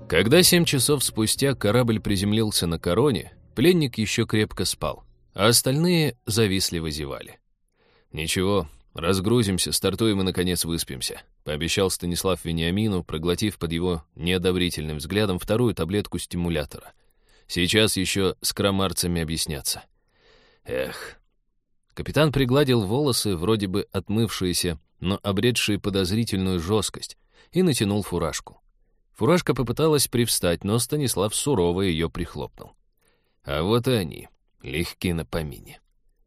Когда 7 часов спустя корабль приземлился на Короне, пленник еще крепко спал, а остальные завистливо зевали. «Ничего, разгрузимся, стартуем и, наконец, выспимся», — пообещал Станислав Вениамину, проглотив под его неодобрительным взглядом вторую таблетку стимулятора. «Сейчас еще с крамарцами объясняться». Эх. Капитан пригладил волосы, вроде бы отмывшиеся, но обретшие подозрительную жесткость, и натянул фуражку. Фуражка попыталась привстать, но Станислав сурово ее прихлопнул. А вот и они, легки на помине.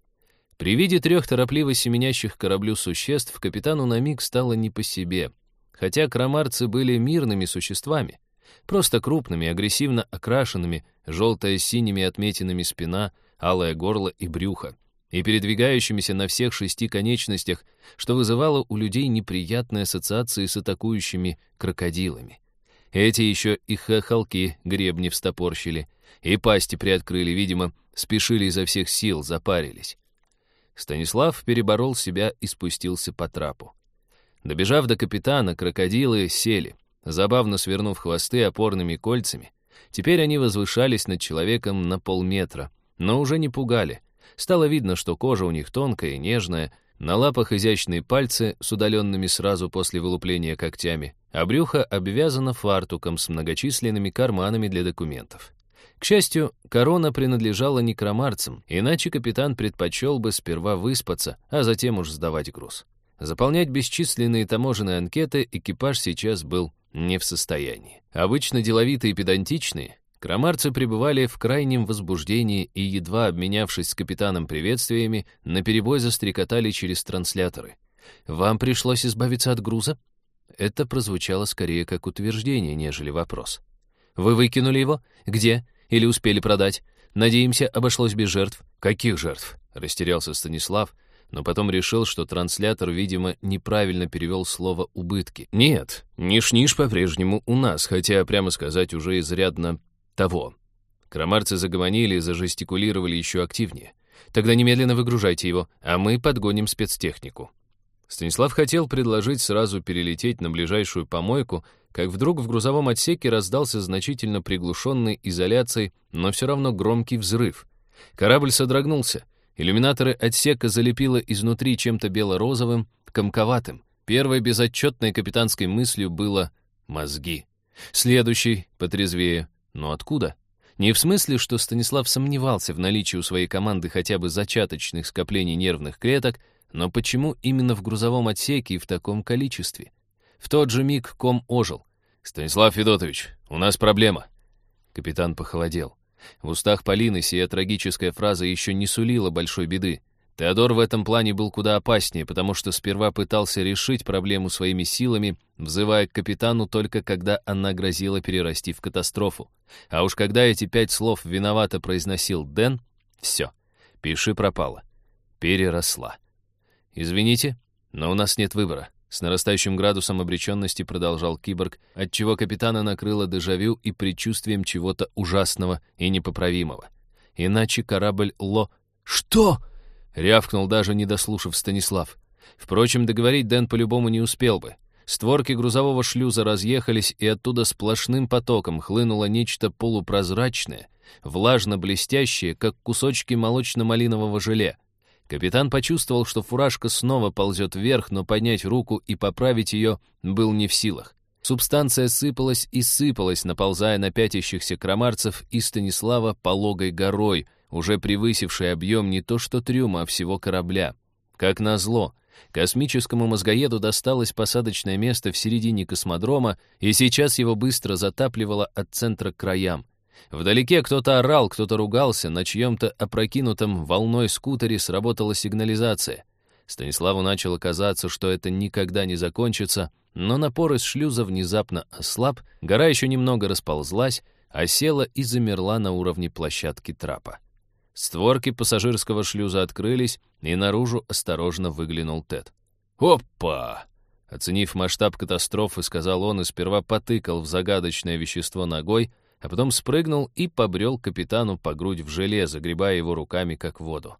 При виде 3 торопливо семенящих к кораблю существ капитану на миг стало не по себе, хотя крамарцы были мирными существами, просто крупными, агрессивно окрашенными, желто-синими отметинами спина, алое горло и брюхо, и передвигающимися на всех 6 конечностях, что вызывало у людей неприятные ассоциации с атакующими крокодилами. Эти еще и хохолки гребни встопорщили, и пасти приоткрыли, видимо, спешили изо всех сил, запарились. Станислав переборол себя и спустился по трапу. Добежав до капитана, крокодилы сели, забавно свернув хвосты опорными кольцами. Теперь они возвышались над человеком на полметра, но уже не пугали. Стало видно, что кожа у них тонкая и нежная, на лапах изящные пальцы с удаленными сразу после вылупления когтями, а брюхо обвязано фартуком с многочисленными карманами для документов. К счастью, корона принадлежала не крамарцам, иначе капитан предпочел бы сперва выспаться, а затем уж сдавать груз. Заполнять бесчисленные таможенные анкеты экипаж сейчас был не в состоянии. Обычно деловитые и педантичные, крамарцы пребывали в крайнем возбуждении и, едва обменявшись с капитаном приветствиями, наперебой застрекотали через трансляторы. «Вам пришлось избавиться от груза?» Это прозвучало скорее как утверждение, нежели вопрос. «Вы выкинули его? Где? Или успели продать? Надеемся, обошлось без жертв». «Каких жертв?» — растерялся Станислав, но потом решил, что транслятор, видимо, неправильно перевел слово «убытки». «Нет, ниш-ниш по-прежнему у нас, хотя, прямо сказать, уже изрядно того». Крамарцы загомонили и зажестикулировали еще активнее. «Тогда немедленно выгружайте его, а мы подгоним спецтехнику». Станислав хотел предложить сразу перелететь на ближайшую помойку, как вдруг в грузовом отсеке раздался значительно приглушенный изоляцией, но все равно громкий взрыв. Корабль содрогнулся. Иллюминаторы отсека залепило изнутри чем-то бело-розовым, комковатым. Первой безотчетной капитанской мыслью было «мозги». Следующий, потрезвее. Но откуда? Не в смысле, что Станислав сомневался в наличии у своей команды хотя бы зачаточных скоплений нервных клеток, но почему именно в грузовом отсеке и в таком количестве? В тот же миг ком ожил. «Станислав Федотович, у нас проблема». Капитан похолодел. В устах Полины сия трагическая фраза еще не сулила большой беды. Теодор в этом плане был куда опаснее, потому что сперва пытался решить проблему своими силами, взывая к капитану только когда она грозила перерасти в катастрофу. А уж когда эти 5 слов виновато произносил Дэн, все, пиши пропало. Переросла. «Извините, но у нас нет выбора», — с нарастающим градусом обреченности продолжал киборг, отчего капитана накрыло дежавю и предчувствием чего-то ужасного и непоправимого. Иначе корабль «Что?» — рявкнул, даже не дослушав Станислав. Впрочем, договорить Дэн по-любому не успел бы. Створки грузового шлюза разъехались, и оттуда сплошным потоком хлынуло нечто полупрозрачное, влажно-блестящее, как кусочки молочно-малинового желе. Капитан почувствовал, что фуражка снова ползет вверх, но поднять руку и поправить ее был не в силах. Субстанция сыпалась и сыпалась, наползая на пятящихся крамарцев и Станислава пологой горой, уже превысившей объем не то что трюма, а всего корабля. Как назло, космическому мозгоеду досталось посадочное место в середине космодрома, и сейчас его быстро затапливало от центра к краям. Вдалеке кто-то орал, кто-то ругался, на чьем-то опрокинутом волной скутере сработала сигнализация. Станиславу начало казаться, что это никогда не закончится, но напор из шлюза внезапно ослаб, гора еще немного расползлась, осела и замерла на уровне площадки трапа. Створки пассажирского шлюза открылись, и наружу осторожно выглянул Тед. «Опа!» Оценив масштаб катастрофы, сказал он и сперва потыкал в загадочное вещество ногой, а потом спрыгнул и побрел капитану по грудь в желе, загребая его руками, как в воду.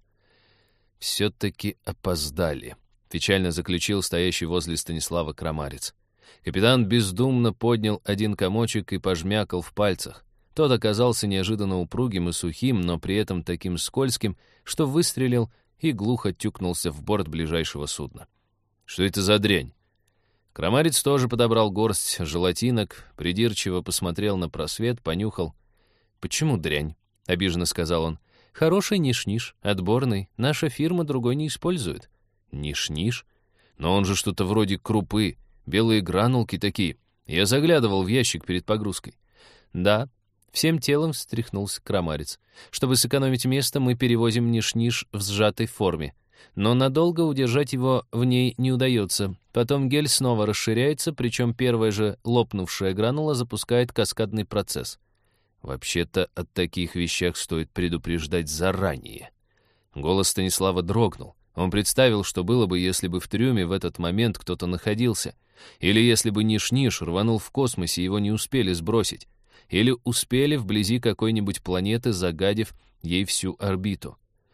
«Все-таки опоздали», — печально заключил стоящий возле Станислава крамарец. Капитан бездумно поднял один комочек и пожмякал в пальцах. Тот оказался неожиданно упругим и сухим, но при этом таким скользким, что выстрелил и глухо тюкнулся в борт ближайшего судна. «Что это за дрянь?» Крамарец тоже подобрал горсть желатинок, придирчиво посмотрел на просвет, понюхал. «Почему дрянь?» — обиженно сказал он. «Хороший ниш-ниш, отборный. Наша фирма другой не использует». «Ниш-ниш? Но он же что-то вроде крупы, белые гранулки такие. Я заглядывал в ящик перед погрузкой». «Да». Всем телом встряхнулся Крамарец. «Чтобы сэкономить место, мы перевозим ниш-ниш в сжатой форме. Но надолго удержать его в ней не удается. Потом гель снова расширяется, причем первая же лопнувшая гранула запускает каскадный процесс. Вообще-то о таких вещах стоит предупреждать заранее». Голос Станислава дрогнул. Он представил, что было бы, если бы в трюме в этот момент кто-то находился. Или если бы Ниш-Ниш рванул в космосе, его не успели сбросить. Или успели вблизи какой-нибудь планеты, загадив ей всю орбиту.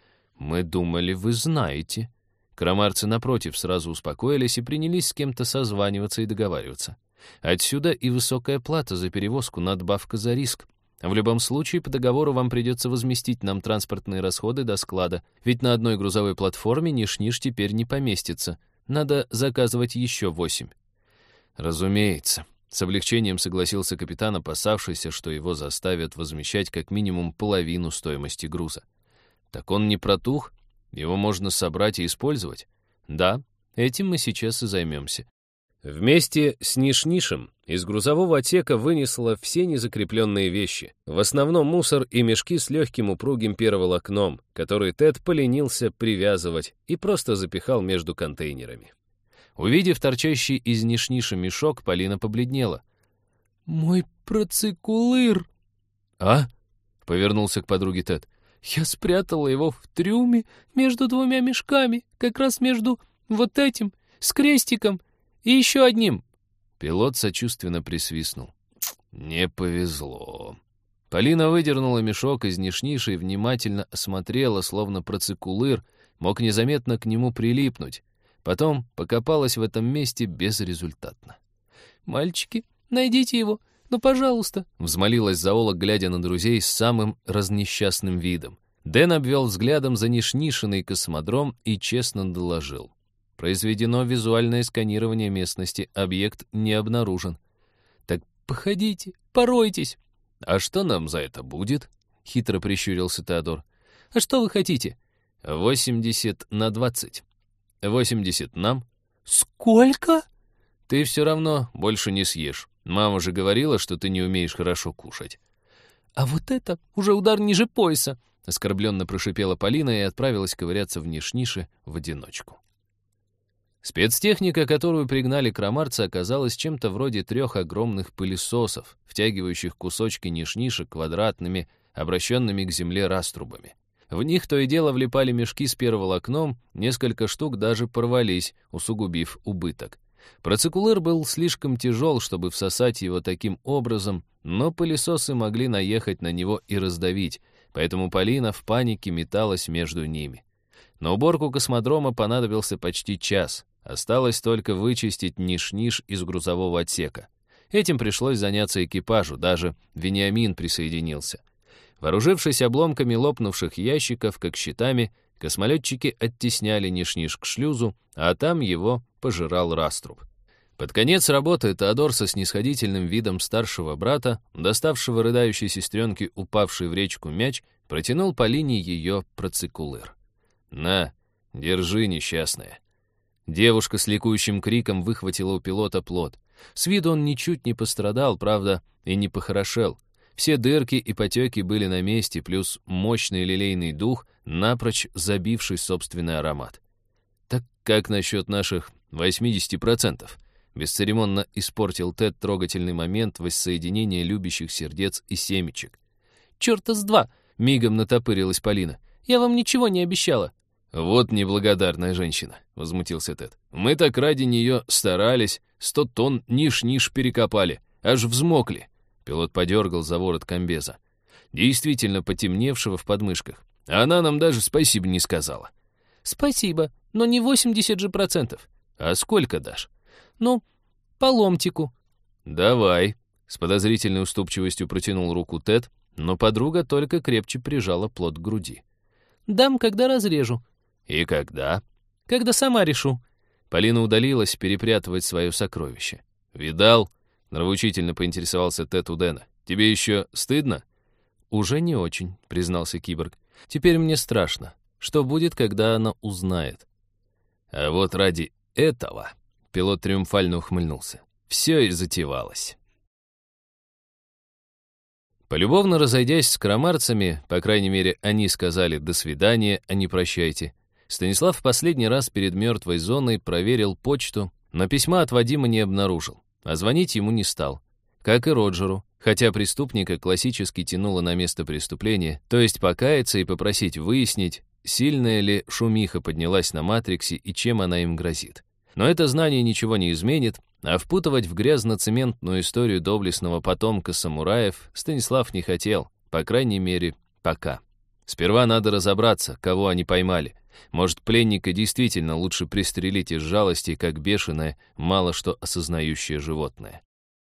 «Мы думали, вы знаете». Крамарцы, напротив, сразу успокоились и принялись с кем-то созваниваться и договариваться. Отсюда и высокая плата за перевозку, надбавка за риск. В любом случае, по договору вам придется возместить нам транспортные расходы до склада, ведь на одной грузовой платформе Ниш-Ниш теперь не поместится. Надо заказывать еще 8. Разумеется. С облегчением согласился капитан, опасавшийся, что его заставят возмещать как минимум половину стоимости груза. Так он не протух? Его можно собрать и использовать? Да, этим мы сейчас и займемся. Вместе с Ниш-Нишем из грузового отсека вынесло все незакрепленные вещи, в основном мусор и мешки с легким упругим перволокном, который Тед поленился привязывать и просто запихал между контейнерами. Увидев торчащий из Ниш-Ниша мешок, Полина побледнела. «Мой процикулыр!» «А?» — повернулся к подруге Тед. «Я спрятала его в трюме между 2 мешками, как раз между вот этим, с крестиком, и еще одним». Пилот сочувственно присвистнул. «Не повезло». Полина выдернула мешок из Ниш-Ниша и внимательно осмотрела, словно процикулыр мог незаметно к нему прилипнуть. Потом покопалась в этом месте безрезультатно. «Мальчики, найдите его, ну, пожалуйста», — взмолилась зоолог, глядя на друзей с самым разнесчастным видом. Дэн обвел взглядом за Ниш-Нишиный космодром и честно доложил. Произведено визуальное сканирование местности, объект не обнаружен. «Так походите, поройтесь». «А что нам за это будет?» — хитро прищурился Теодор. «А что вы хотите?» 80/20. 80 нам. «Сколько?» «Ты все равно больше не съешь. Мама же говорила, что ты не умеешь хорошо кушать». «А вот это уже удар ниже пояса», — оскорбленно прошипела Полина и отправилась ковыряться в Ниш-Нише в одиночку. Спецтехника, которую пригнали крамарцы, оказалась чем-то вроде 3 огромных пылесосов, втягивающих кусочки Ниш-Ниша квадратными, обращенными к земле раструбами. В них то и дело влипали мешки с перволокном, несколько штук даже порвались, усугубив убыток. Процикулыр был слишком тяжел, чтобы всосать его таким образом, но пылесосы могли наехать на него и раздавить, поэтому Полина в панике металась между ними. На уборку космодрома понадобился почти час. Осталось только вычистить Ниш-Ниш из грузового отсека. Этим пришлось заняться экипажу, даже Вениамин присоединился. Вооружившись обломками лопнувших ящиков, как щитами, космолетчики оттесняли Ниш-Ниш к шлюзу, а там его пожирал раструб. Под конец работы Теодор со снисходительным видом старшего брата, доставшего рыдающей сестренке упавший в речку мяч, протянул Полине ее процикулыр. «На, держи, несчастная». Девушка с ликующим криком выхватила у пилота плот. С виду он ничуть не пострадал, правда, и не похорошел. Все дырки и потеки были на месте, плюс мощный лилейный дух, напрочь забивший собственный аромат. «Так как насчет наших 80%?» Бесцеремонно испортил Тед трогательный момент воссоединения любящих сердец и семечек. «Чёрта с два!» — мигом натопырилась Полина. «Я вам ничего не обещала». «Вот неблагодарная женщина», — возмутился Тед. «Мы так ради нее старались, 100 тонн Ниш-Ниш перекопали, аж взмокли». Пилот подергал за ворот комбеза, действительно потемневшего в подмышках. А она нам даже спасибо не сказала. «Спасибо, но не 80%. А сколько дашь?» «Ну, По ломтику». «Давай», — с подозрительной уступчивостью протянул руку Тед, но подруга только крепче прижала плот к груди. «Дам, когда разрежу». «И когда?» «Когда сама решу». Полина удалилась перепрятывать свое сокровище. «Видал?» — нравоучительно поинтересовался Тед у Дэна. «Тебе еще стыдно?» «Уже не очень», — признался киборг. «Теперь мне страшно. Что будет, когда она узнает?» «А вот ради этого...» — пилот триумфально ухмыльнулся. «Все и затевалось». Полюбовно разойдясь с крамарцами, по крайней мере, они сказали «до свидания», а не «прощайте», Станислав в последний раз перед мертвой зоной проверил почту, но письма от Вадима не обнаружил, а звонить ему не стал. Как и Роджеру, хотя преступника классически тянуло на место преступления, то есть покаяться и попросить выяснить, сильная ли шумиха поднялась на Матриксе и чем она им грозит. Но это знание ничего не изменит, а впутывать в грязно-цементную историю доблестного потомка самураев Станислав не хотел, по крайней мере, пока. Сперва надо разобраться, кого они поймали. Может, пленника действительно лучше пристрелить из жалости, как бешеное, мало что осознающее животное.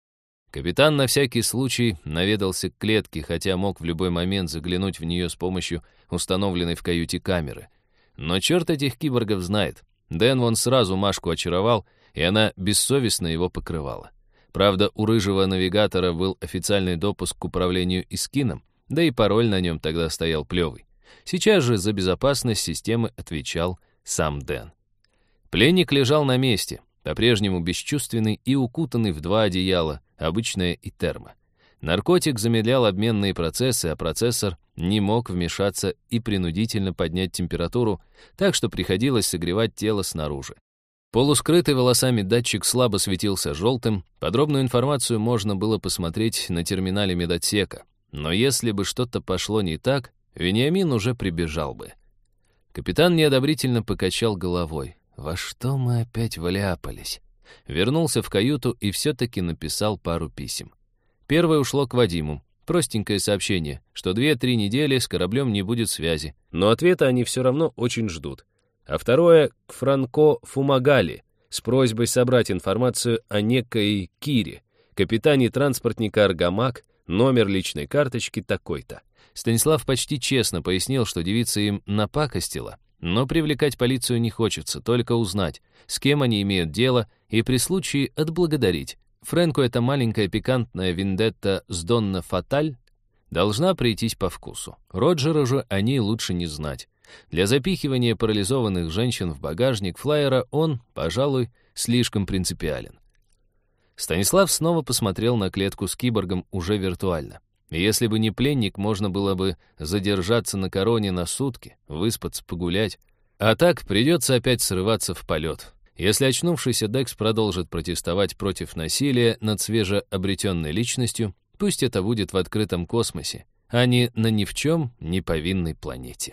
Капитан на всякий случай наведался к клетке, хотя мог в любой момент заглянуть в нее с помощью установленной в каюте камеры. Но черт этих киборгов знает. Дэн вон сразу Машку очаровал, и она бессовестно его покрывала. Правда, у рыжего навигатора был официальный допуск к управлению Искином, да и пароль на нем тогда стоял плевый. Сейчас же за безопасность системы отвечал сам Дэн. Пленник лежал на месте, по-прежнему бесчувственный и укутанный в 2 одеяла, обычное и термо. Наркотик замедлял обменные процессы, а процессор не мог вмешаться и принудительно поднять температуру, так что приходилось согревать тело снаружи. Полускрытый волосами датчик слабо светился желтым, подробную информацию можно было посмотреть на терминале медотсека, но если бы что-то пошло не так, Вениамин уже прибежал бы. Капитан неодобрительно покачал головой. «Во что мы опять вляпались?» Вернулся в каюту и все-таки написал пару писем. Первое ушло к Вадиму. Простенькое сообщение, что 2-3 недели с кораблем не будет связи, но ответа они все равно очень ждут. А второе — к Франко Фумагали с просьбой собрать информацию о некой Кире, капитане транспортника «Аргамак», номер личной карточки такой-то. Станислав почти честно пояснил, что девица им напакостила, но привлекать полицию не хочется, только узнать, с кем они имеют дело, и при случае отблагодарить. Фрэнку эта маленькая пикантная вендетта с Донна Фаталь должна прийтись по вкусу. Роджеру же о ней лучше не знать. Для запихивания парализованных женщин в багажник флайера он, пожалуй, слишком принципиален. Станислав снова посмотрел на клетку с киборгом уже виртуально. Если бы не пленник, можно было бы задержаться на Короне на сутки, выспаться, погулять. А так придется опять срываться в полет. Если очнувшийся Декс продолжит протестовать против насилия над свежеобретенной личностью, пусть это будет в открытом космосе, а не на ни в чем не повинной планете.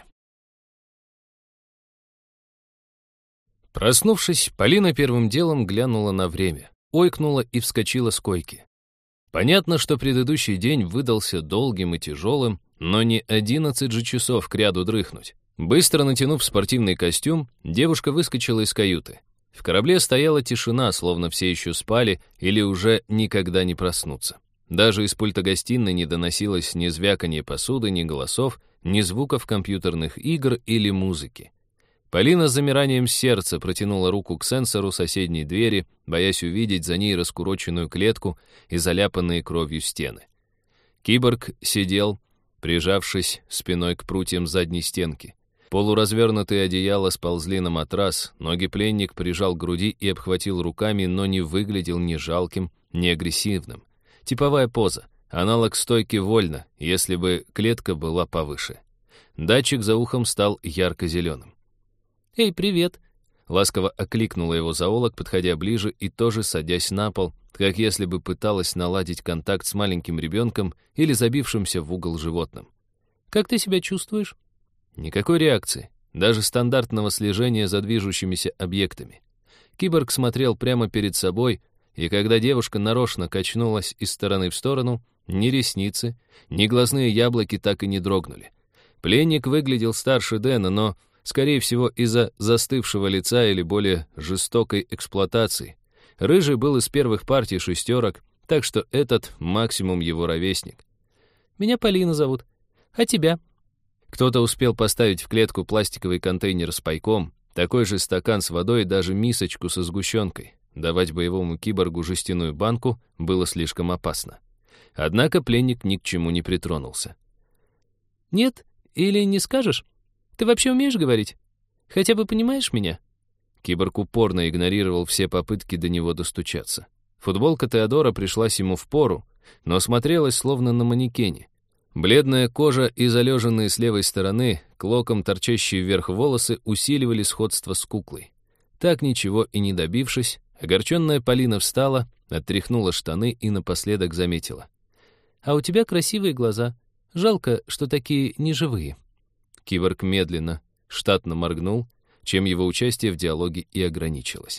Проснувшись, Полина первым делом глянула на время, ойкнула и вскочила с койки. Понятно, что предыдущий день выдался долгим и тяжелым, но не 11 же часов кряду дрыхнуть. Быстро натянув спортивный костюм, девушка выскочила из каюты. В корабле стояла тишина, словно все еще спали или уже никогда не проснутся. Даже из пульта гостиной не доносилось ни звяканье посуды, ни голосов, ни звуков компьютерных игр или музыки. Полина с замиранием сердца протянула руку к сенсору соседней двери, боясь увидеть за ней раскуроченную клетку и заляпанные кровью стены. Киборг сидел, прижавшись спиной к прутьям задней стенки. Полуразвернутые одеяла сползли на матрас, ноги пленник прижал к груди и обхватил руками, но не выглядел ни жалким, ни агрессивным. Типовая поза, аналог стойки вольно, если бы клетка была повыше. Датчик за ухом стал ярко-зеленым. «Эй, привет!» Ласково окликнула его зоолог, подходя ближе и тоже садясь на пол, как если бы пыталась наладить контакт с маленьким ребенком или забившимся в угол животным. «Как ты себя чувствуешь?» Никакой реакции, даже стандартного слежения за движущимися объектами. Киборг смотрел прямо перед собой, и когда девушка нарочно качнулась из стороны в сторону, ни ресницы, ни глазные яблоки так и не дрогнули. Пленник выглядел старше Дэна, но, скорее всего, из-за застывшего лица или более жестокой эксплуатации. Рыжий был из первых партий шестерок, так что этот максимум его ровесник. «Меня Полина зовут. А тебя?» Кто-то успел поставить в клетку пластиковый контейнер с пайком, такой же стакан с водой и даже мисочку со сгущенкой. Давать боевому киборгу жестяную банку было слишком опасно. Однако пленник ни к чему не притронулся. «Нет? Или не скажешь? Ты вообще умеешь говорить? Хотя бы понимаешь меня?» Киборг упорно игнорировал все попытки до него достучаться. Футболка Теодора пришлась ему впору, но смотрелась словно на манекене. Бледная кожа и залеженные с левой стороны, клоком торчащие вверх волосы усиливали сходство с куклой. Так ничего и не добившись, огорченная Полина встала, оттряхнула штаны и напоследок заметила. «А у тебя красивые глаза. Жалко, что такие неживые». Киборг медленно, штатно моргнул, чем его участие в диалоге и ограничилось.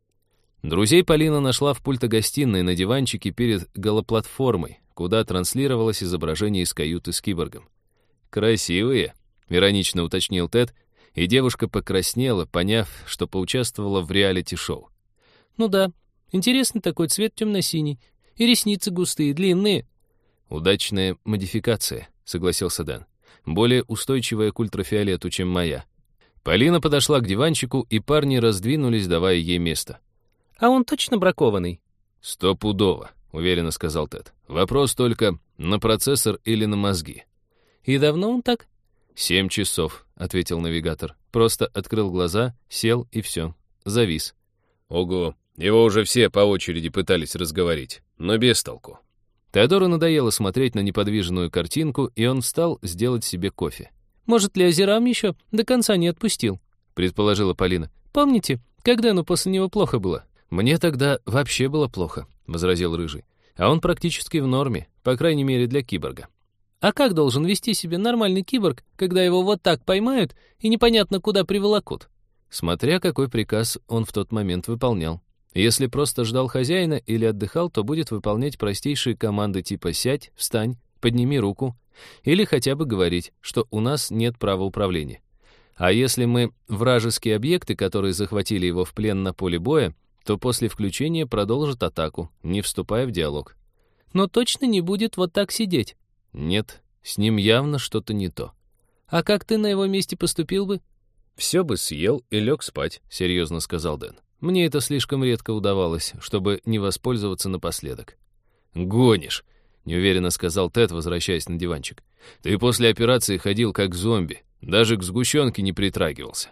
Друзей Полина нашла в пульто-гостиной на диванчике перед голоплатформой, куда транслировалось изображение из каюты с киборгом. «Красивые», — иронично уточнил Тед, и девушка покраснела, поняв, что поучаствовала в реалити-шоу. «Ну да, интересный такой цвет темно-синий, и ресницы густые, длинные». «Удачная модификация», — согласился Дэн. «Более устойчивая к ультрафиолету, чем моя». Полина подошла к диванчику, и парни раздвинулись, давая ей место. «А он точно бракованный?» «Стопудово», — уверенно сказал Тед. «Вопрос только, на процессор или на мозги». «И давно он так?» 7 часов», — ответил навигатор. Просто открыл глаза, сел и все. Завис. «Ого, его уже все по очереди пытались разговорить, но без толку». Теодору надоело смотреть на неподвижную картинку, и он встал сделать себе кофе. «Может, Леозерам еще до конца не отпустил?» — предположила Полина. «Помните, как Дэну после него плохо было?» «Мне тогда вообще было плохо», — возразил Рыжий. «А он практически в норме, по крайней мере для киборга». «А как должен вести себя нормальный киборг, когда его вот так поймают и непонятно куда приволокут?» Смотря какой приказ он в тот момент выполнял. Если просто ждал хозяина или отдыхал, то будет выполнять простейшие команды типа «сядь», «встань», «подними руку» или хотя бы говорить, что у нас нет права управления. А если мы вражеские объекты, которые захватили его в плен на поле боя, то после включения продолжит атаку, не вступая в диалог. «Но точно не будет вот так сидеть?» «Нет, с ним явно что-то не то». «А как ты на его месте поступил бы?» «Все бы съел и лег спать», — серьезно сказал Дэн. «Мне это слишком редко удавалось, чтобы не воспользоваться напоследок». «Гонишь», — неуверенно сказал Тед, возвращаясь на диванчик. «Ты после операции ходил как зомби, даже к сгущенке не притрагивался».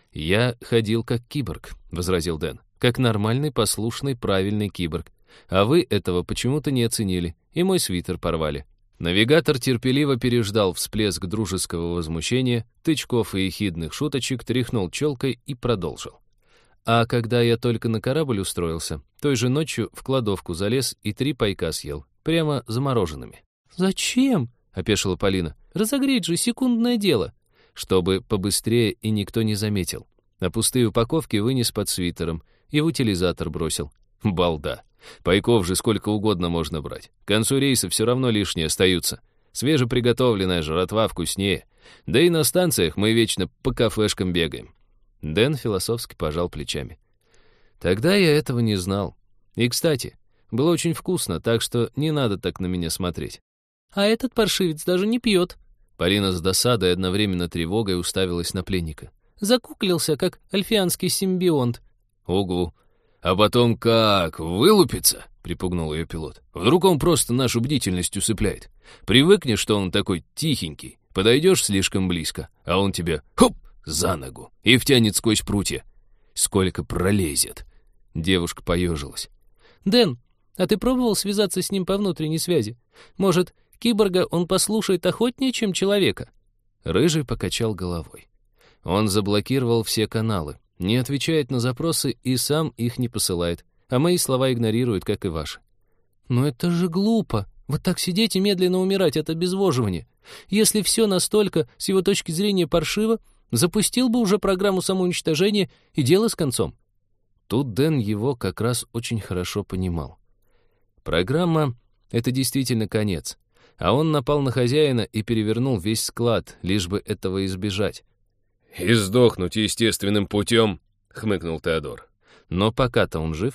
«Я ходил как киборг», — возразил Дэн. «Как нормальный, послушный, правильный киборг. А вы этого почему-то не оценили, и мой свитер порвали». Навигатор терпеливо переждал всплеск дружеского возмущения, тычков и ехидных шуточек, тряхнул челкой и продолжил. А когда я только на корабль устроился, той же ночью в кладовку залез и 3 пайка съел, прямо замороженными. «Зачем?» — опешила Полина. «Разогреть же секундное дело». Чтобы побыстрее и никто не заметил. А пустые упаковки вынес под свитером и в утилизатор бросил. Балда. Пайков же сколько угодно можно брать. К концу рейса все равно лишние остаются. Свежеприготовленная жратва вкуснее. Да и на станциях мы вечно по кафешкам бегаем. Дэн философски пожал плечами. Тогда я этого не знал. И, кстати, было очень вкусно, так что не надо так на меня смотреть. «А этот паршивец даже не пьет». Полина с досадой и одновременно тревогой уставилась на пленника. «Закуклился, как альфианский симбионт». «Угу. А потом как? Вылупится?» — припугнул ее пилот. «Вдруг он просто нашу бдительность усыпляет. Привыкнешь, что он такой тихенький. Подойдешь слишком близко, а он тебя хоп за ногу и втянет сквозь прутья. Сколько пролезет!» Девушка поежилась. «Дэн, а ты пробовал связаться с ним по внутренней связи? Может, киборга он послушает охотнее, чем человека?» Рыжий покачал головой. Он заблокировал все каналы, не отвечает на запросы и сам их не посылает, а мои слова игнорирует, как и ваши. «Но это же глупо. Вот так сидеть и медленно умирать — это обезвоживание. Если все настолько, с его точки зрения, паршиво, запустил бы уже программу самоуничтожения и дело с концом». Тут Дэн его как раз очень хорошо понимал. Программа — это действительно конец, а он напал на хозяина и перевернул весь склад, лишь бы этого избежать. «И сдохнуть естественным путем», — хмыкнул Теодор. «Но пока-то он жив.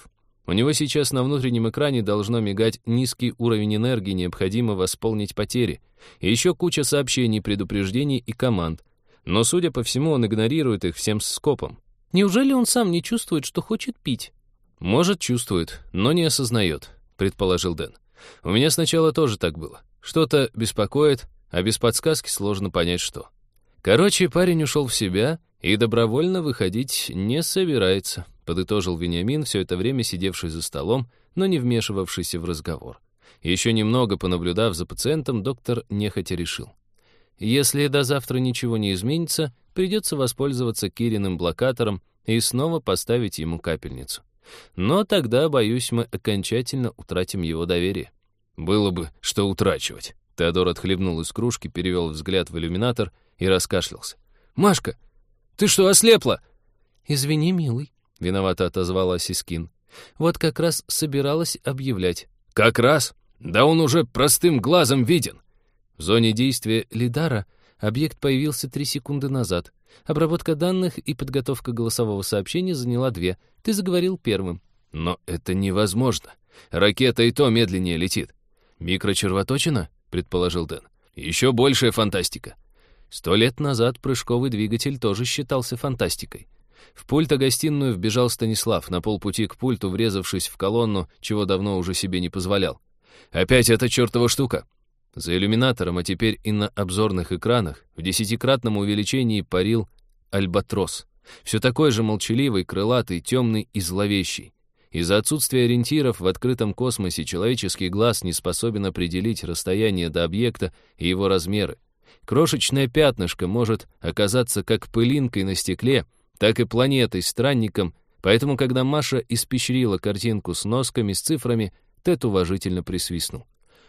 У него сейчас на внутреннем экране должно мигать низкий уровень энергии, необходимо восполнить потери. И еще куча сообщений, предупреждений и команд. Но, судя по всему, он игнорирует их всем скопом. Неужели он сам не чувствует, что хочет пить? Может, чувствует, но не осознает, предположил Дэн. У меня сначала тоже так было. Что-то беспокоит, а без подсказки сложно понять, что. Короче, парень ушел в себя и добровольно выходить не собирается, подытожил Вениамин, все это время сидевший за столом, но не вмешивавшийся в разговор. Еще немного понаблюдав за пациентом, доктор нехотя решил. Если до завтра ничего не изменится, придется воспользоваться Кириным блокатором и снова поставить ему капельницу. Но тогда, боюсь, мы окончательно утратим его доверие. Было бы что утрачивать. Теодор отхлебнул из кружки, перевел взгляд в иллюминатор и раскашлялся. «Машка, ты что, ослепла?» «Извини, милый», — виновато отозвалась Искин. «Вот как раз собиралась объявлять». «Как раз? Да он уже простым глазом виден». В зоне действия лидара объект появился 3 секунды назад. Обработка данных и подготовка голосового сообщения заняла 2. Ты заговорил первым. Но это невозможно. Ракета и то медленнее летит. Микрочервоточина, предположил Дэн. Еще большая фантастика. 100 лет назад прыжковый двигатель тоже считался фантастикой. В пульто-гостиную вбежал Станислав, на полпути к пульту врезавшись в колонну, чего давно уже себе не позволял. Опять эта чертова штука. За иллюминатором, а теперь и на обзорных экранах в 10-кратном увеличении парил Альбатрос. Все такой же молчаливый, крылатый, темный и зловещий. Из-за отсутствия ориентиров в открытом космосе человеческий глаз не способен определить расстояние до объекта и его размеры. Крошечное пятнышко может оказаться как пылинкой на стекле, так и планетой-странником, поэтому, когда Маша испещрила картинку с носками, с цифрами, Тед уважительно присвистнул.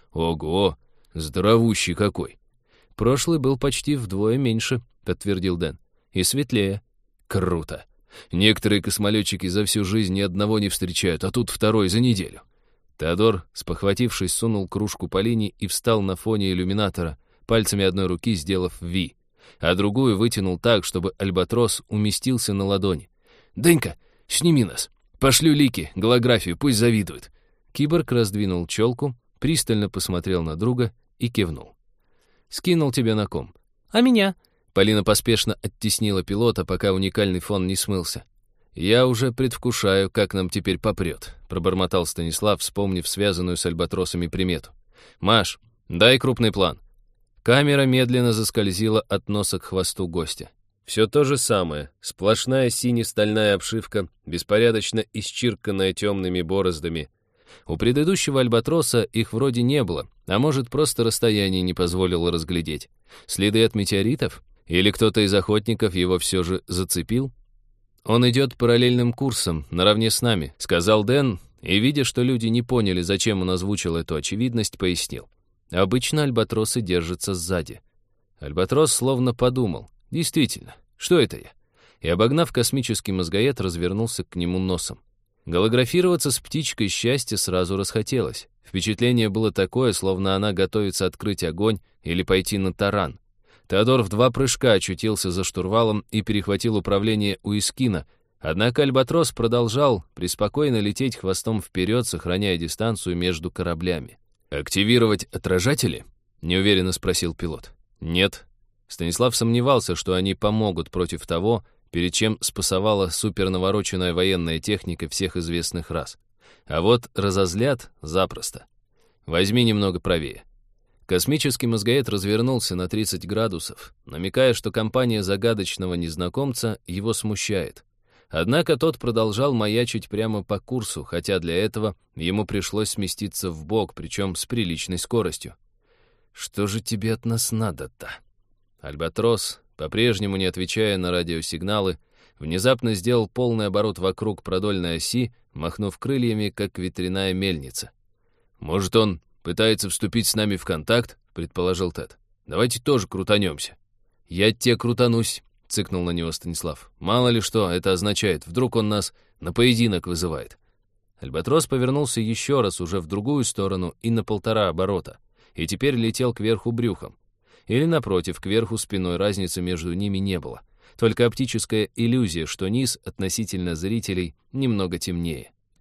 «Ого! Здоровущий какой!» «Прошлый был почти вдвое меньше», — подтвердил Дэн. «И светлее». «Круто! Некоторые космолетчики за всю жизнь ни одного не встречают, а тут второй за неделю». Теодор, спохватившись, сунул кружку Полине и встал на фоне иллюминатора, пальцами одной руки сделав «Ви», а другую вытянул так, чтобы Альбатрос уместился на ладони. «Денька, сними нас! Пошлю Лике голографию, пусть завидует!» Киборг раздвинул челку, пристально посмотрел на друга и кивнул. «Скинул тебе на ком». «А меня?» Полина поспешно оттеснила пилота, пока уникальный фон не смылся. «Я уже предвкушаю, как нам теперь попрет», — пробормотал Станислав, вспомнив связанную с альбатросами примету. «Маш, дай крупный план». Камера медленно заскользила от носа к хвосту гостя. Все то же самое. Сплошная сине-стальная обшивка, беспорядочно исчирканная темными бороздами. У предыдущего альбатроса их вроде не было, а может, просто расстояние не позволило разглядеть. Следы от метеоритов? Или кто-то из охотников его все же зацепил? «Он идет параллельным курсом, наравне с нами», — сказал Дэн, и, видя, что люди не поняли, зачем он озвучил эту очевидность, пояснил. Обычно альбатросы держатся сзади. Альбатрос словно подумал. Действительно, что это я? И, обогнав космический мозгоед, развернулся к нему носом. Голографироваться с птичкой счастья сразу расхотелось. Впечатление было такое, словно она готовится открыть огонь или пойти на таран. Теодор в 2 прыжка очутился за штурвалом и перехватил управление у Искина, однако Альбатрос продолжал преспокойно лететь хвостом вперед, сохраняя дистанцию между кораблями. «Активировать отражатели?» — неуверенно спросил пилот. «Нет». Станислав сомневался, что они помогут против того, перед чем спасовала супернавороченная военная техника всех известных рас. А вот разозлят запросто. Возьми немного правее. Космический мозгоед развернулся на 30 градусов, намекая, что компания загадочного незнакомца его смущает. Однако тот продолжал маячить прямо по курсу, хотя для этого ему пришлось сместиться вбок, причем с приличной скоростью. «Что же тебе от нас надо-то?» Альбатрос, по-прежнему не отвечая на радиосигналы, внезапно сделал полный оборот вокруг продольной оси, махнув крыльями, как ветряная мельница. «Может, он пытается вступить с нами в контакт?» — предположил Тед. «Давайте тоже крутанемся». «Я те крутанусь», — цыкнул на него Станислав. «Мало ли что это означает. Вдруг он нас на поединок вызывает». Альбатрос повернулся еще раз уже в другую сторону и на 1,5 оборота, и теперь летел кверху брюхом. Или, напротив, кверху спиной, разницы между ними не было. Только оптическая иллюзия, что низ относительно зрителей немного темнее.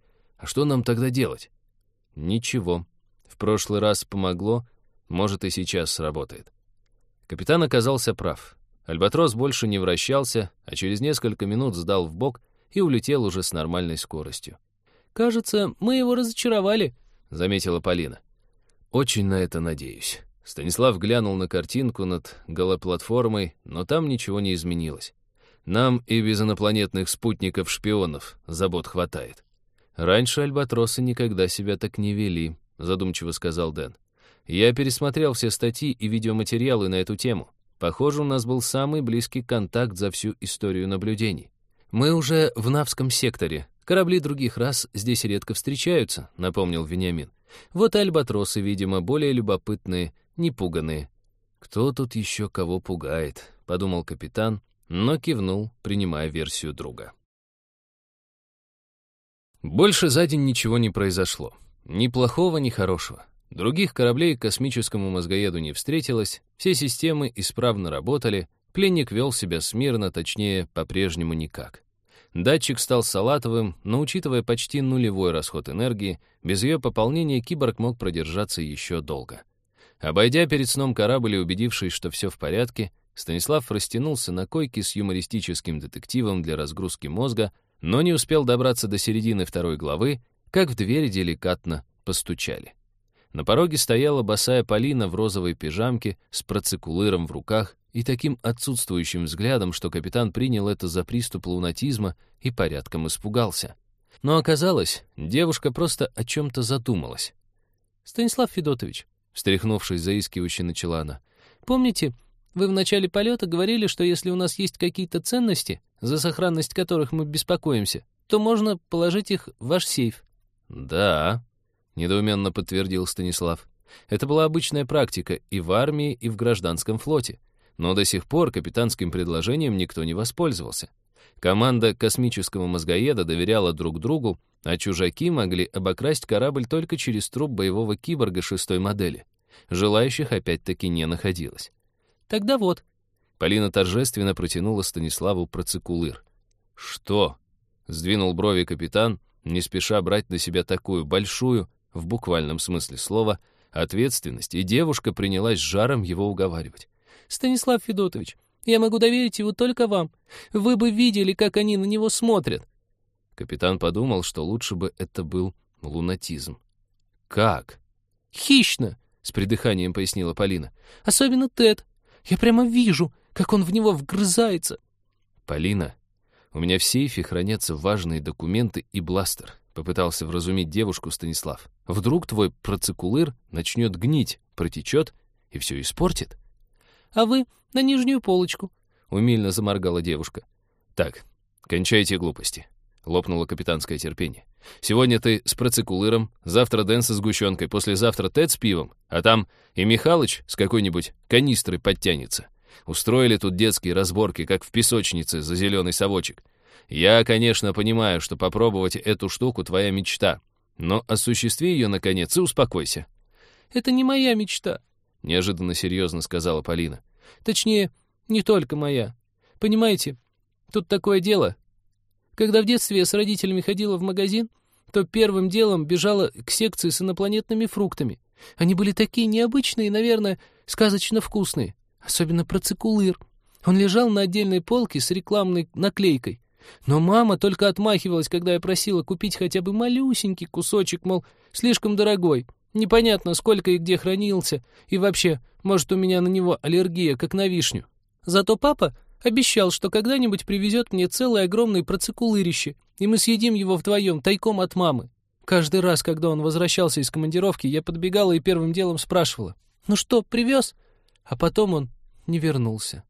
А что нам тогда делать? Ничего. В прошлый раз помогло, может, и сейчас сработает. Капитан оказался прав. Альбатрос больше не вращался, а через несколько минут сдал в бок и улетел уже с нормальной скоростью. «Кажется, мы его разочаровали», — заметила Полина. «Очень на это надеюсь». Станислав глянул на картинку над голоплатформой, но там ничего не изменилось. Нам и без инопланетных спутников-шпионов забот хватает. «Раньше альбатросы никогда себя так не вели», — задумчиво сказал Дэн. «Я пересмотрел все статьи и видеоматериалы на эту тему. Похоже, у нас был самый близкий контакт за всю историю наблюдений. Мы уже в Навском секторе. Корабли других рас здесь редко встречаются», — напомнил Вениамин. «Вот и альбатросы, видимо, более любопытные, непуганные». «Кто тут еще кого пугает?» — подумал капитан, но кивнул, принимая версию друга. Больше за день ничего не произошло. Ни плохого, ни хорошего. Других кораблей к космическому мозгоеду не встретилось, все системы исправно работали, пленник вел себя смирно, точнее, по-прежнему никак. Датчик стал салатовым, но, учитывая почти нулевой расход энергии, без ее пополнения киборг мог продержаться еще долго. Обойдя перед сном корабль и убедившись, что все в порядке, Станислав растянулся на койке с юмористическим детективом для разгрузки мозга, но не успел добраться до середины 2 главы, как в дверь деликатно постучали. На пороге стояла босая Полина в розовой пижамке с процикулыром в руках и таким отсутствующим взглядом, что капитан принял это за приступ лунатизма и порядком испугался. Но оказалось, девушка просто о чем-то задумалась. «Станислав Федотович», — встряхнувшись, заискивающе начала она, «помните, вы в начале полета говорили, что если у нас есть какие-то ценности, за сохранность которых мы беспокоимся, то можно положить их в ваш сейф?» «Да», — недоуменно подтвердил Станислав. «Это была обычная практика и в армии, и в гражданском флоте. Но до сих пор капитанским предложением никто не воспользовался. Команда космического мозгоеда доверяла друг другу, а чужаки могли обокрасть корабль только через труп боевого киборга 6-й модели. Желающих опять-таки не находилось. «Тогда вот». Полина торжественно протянула Станиславу процикулыр. «Что?» — сдвинул брови капитан, не спеша брать на себя такую большую, в буквальном смысле слова, ответственность, и девушка принялась с жаром его уговаривать. «Станислав Федотович, я могу доверить его только вам. Вы бы видели, как они на него смотрят». Капитан подумал, что лучше бы это был лунатизм. «Как?» «Хищно», — с придыханием пояснила Полина. «Особенно Тед. Я прямо вижу, как он в него вгрызается». «Полина, у меня в сейфе хранятся важные документы и бластер», — попытался вразумить девушку Станислав. «Вдруг твой процикулыр начнет гнить, протечет и все испортит?» «А вы на нижнюю полочку», — умильно заморгала девушка. «Так, кончайте глупости», — лопнуло капитанское терпение. «Сегодня ты с процикулыром, завтра Дэн со сгущенкой, послезавтра Тед с пивом, а там и Михалыч с какой-нибудь канистрой подтянется. Устроили тут детские разборки, как в песочнице за зеленый совочек. Я, конечно, понимаю, что попробовать эту штуку твоя мечта, но осуществи ее, наконец, и успокойся». «Это не моя мечта», — неожиданно серьезно сказала Полина. «Точнее, не только моя. Понимаете, тут такое дело. Когда в детстве я с родителями ходила в магазин, то первым делом бежала к секции с инопланетными фруктами. Они были такие необычные и, наверное, сказочно вкусные. Особенно процикулыр. Он лежал на отдельной полке с рекламной наклейкой. Но мама только отмахивалась, когда я просила купить хотя бы малюсенький кусочек, мол, слишком дорогой. Непонятно, сколько и где хранился, и вообще, может, у меня на него аллергия, как на вишню. Зато папа обещал, что когда-нибудь привезет мне целое огромное процикулырище, и мы съедим его вдвоем, тайком от мамы. Каждый раз, когда он возвращался из командировки, я подбегала и первым делом спрашивала: «Ну что, привез?» А потом он не вернулся.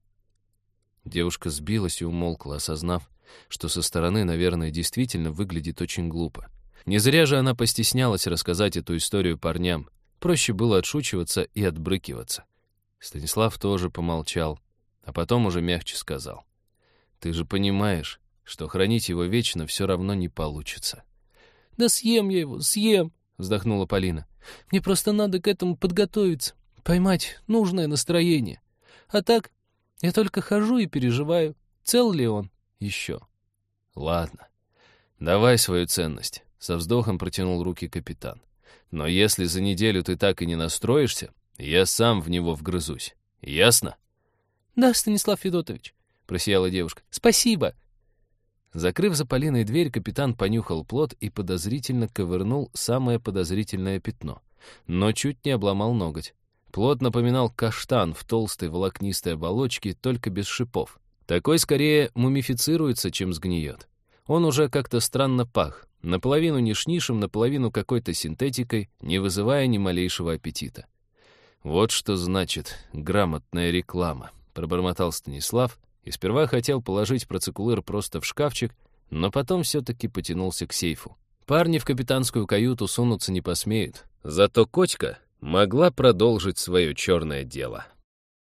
Девушка сбилась и умолкла, осознав, что со стороны, наверное, действительно выглядит очень глупо. Не зря же она постеснялась рассказать эту историю парням. Проще было отшучиваться и отбрыкиваться. Станислав тоже помолчал, а потом уже мягче сказал: «Ты же понимаешь, что хранить его вечно все равно не получится». «Да съем я его, съем», — вздохнула Полина. «Мне просто надо к этому подготовиться, поймать нужное настроение. А так я только хожу и переживаю, цел ли он еще». «Ладно, давай свою ценность», — со вздохом протянул руки капитан. «Но если за неделю ты так и не настроишься, я сам в него вгрызусь. Ясно?» «Да, Станислав Федотович», — просияла девушка. «Спасибо». Закрыв за Полиной дверь, капитан понюхал плот и подозрительно ковырнул самое подозрительное пятно, но чуть не обломал ноготь. Плот напоминал каштан в толстой волокнистой оболочке, только без шипов. Такой скорее мумифицируется, чем сгниет. Он уже как-то странно пах, наполовину нишнишем, наполовину какой-то синтетикой, не вызывая ни малейшего аппетита. «Вот что значит грамотная реклама», — пробормотал Станислав, и сперва хотел положить процикулыр просто в шкафчик, но потом все-таки потянулся к сейфу. Парни в капитанскую каюту сунуться не посмеют, зато Котька могла продолжить свое черное дело.